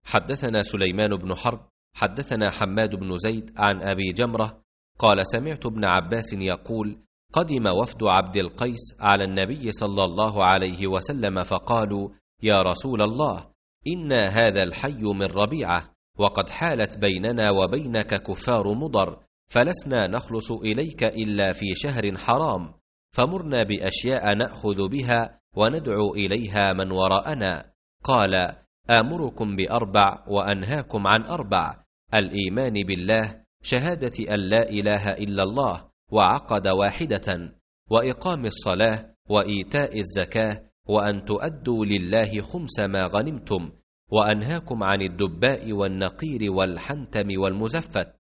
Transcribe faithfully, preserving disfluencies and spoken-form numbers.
حدثنا سليمان بن حرب حدثنا حماد بن زيد عن أبي جمرة قال سمعت ابن عباس يقول قدم وفد عبد القيس على النبي صلى الله عليه وسلم فقالوا يا رسول الله إن هذا الحي من ربيعة وقد حالت بيننا وبينك كفار مضر فلسنا نخلص إليك إلا في شهر حرام فمرنا بأشياء نأخذ بها وندعو إليها من وراءنا. قال آمركم بأربع وأنهاكم عن أربع: الإيمان بالله، شهادة أن لا إله إلا الله، وعقد واحدة، وإقام الصلاة، وإيتاء الزكاة، وأن تؤدوا لله خمس ما غنمتم، وأنهاكم عن الدباء والنقير والحنتم والمزفت.